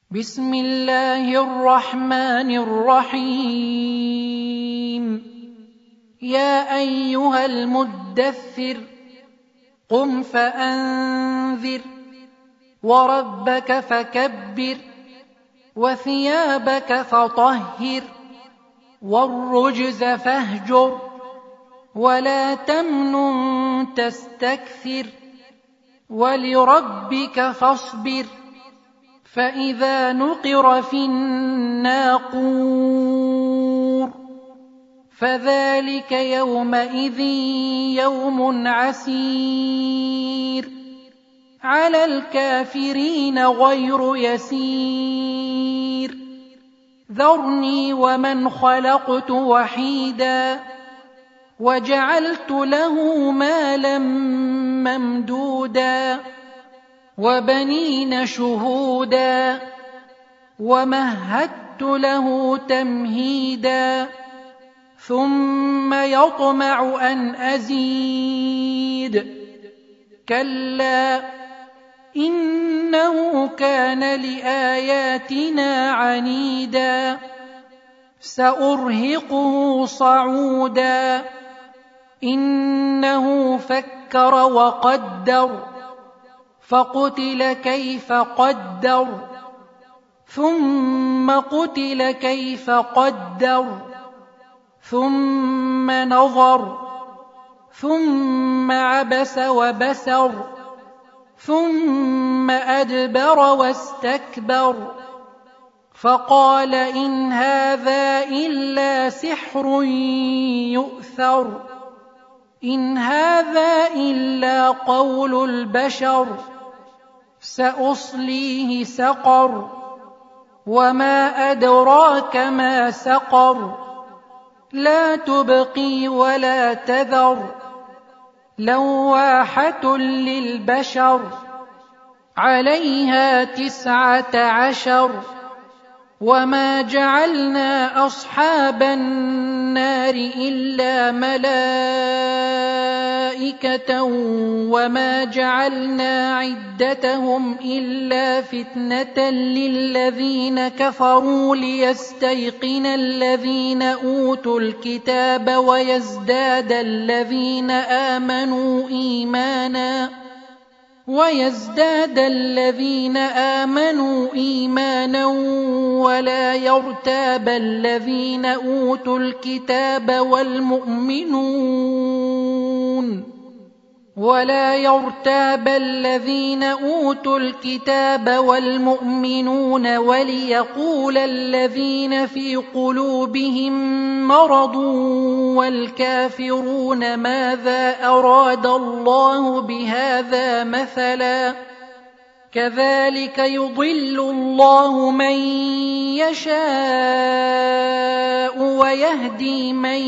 بسم الله الرحمن الرحيم. يا أيها المدثر قم فأنذر وربك فكبر وثيابك فطهر والرجز فاهجر ولا تمنن تستكثر ولربك فاصبر فإذا نقر في الناقور فذلك يومئذ يوم عسير على الكافرين غير يسير ذرني ومن خلقت وحيدا وجعلت له مالا ممدودا وبنين شهودا ومهدت له تمهيدا ثم يطمع أن أزيد كلا إنه كان لآياتنا عنيدا سأرهقه صعودا إنه فكر وقدر فقتل كيف قدر ثم قتل كيف قدر ثم نظر ثم عبس وبسر ثم أدبر واستكبر فقال إن هذا إلا سحر يؤثر إن هذا إلا قول البشر سأصليه سقر وما أدراك ما سقر لا تبقي ولا تذر لواحة للبشر عليها 19 وما جعلنا أصحاب النار إلا ملائكة وما جعلنا عدتهم إلا فتنة للذين كفروا ليستيقن الذين أوتوا الكتاب ويزداد الذين آمنوا إيمانا ولا يرتاب الذين أوتوا الكتاب والمؤمنون وليقول الذين في قلوبهم مرض والكافرون ماذا أراد الله بهذا مثلا كذلك يضل الله من يشاء ويهدي من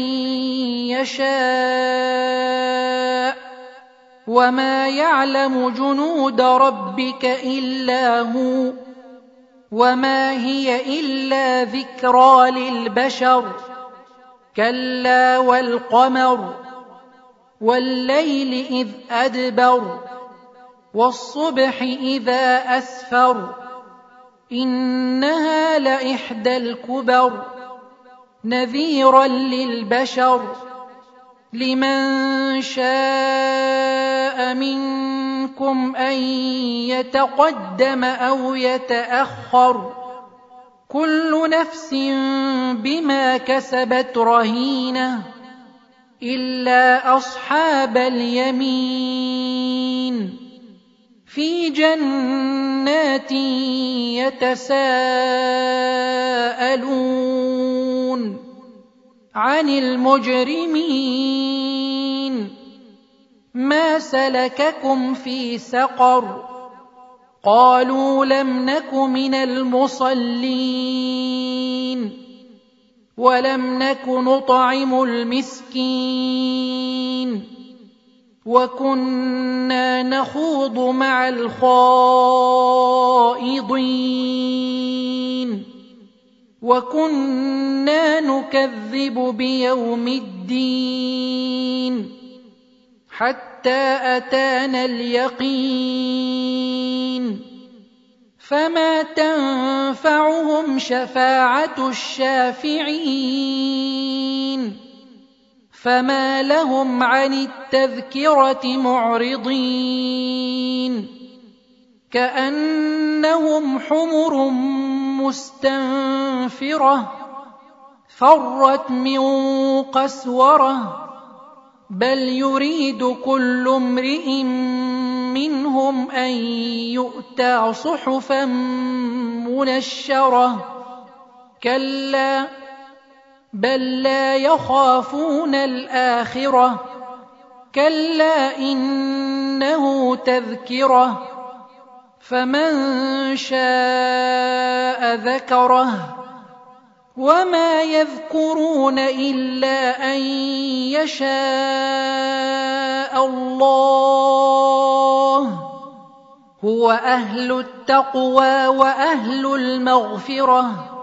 يشاء وما يعلم جنود ربك إلا هو وما هي إلا ذكرى للبشر كلا والقمر والليل إذ أدبر والصبح إذا أسفر إنها لإحدى الكبر نذيرا للبشر لمن شاء منكم أن يتقدم أو يتأخر كل نفس بما كسبت رهينة إلا أصحاب اليمين في جنات يتساءلون عن المجرمين ما سلككم في سقر قالوا لم نك من المصلين ولم نك نطعم المسكين وكنا نخوض مع الخائضين وكنا نكذب بيوم الدين حتى أتانا اليقين فما تنفعهم شفاعة الشافعين فما لهم عن التذكرة معرضين كأنهم حمر مستنفرة فرت من قسورة بل يريد كل امرئ منهم أن يؤتى صحفا منشرة كلا بل لا يخافون الآخرة كلا إنه تذكرة فمن شاء ذكره وما يذكرون إلا أن يشاء الله هو أهل التقوى وأهل المغفرة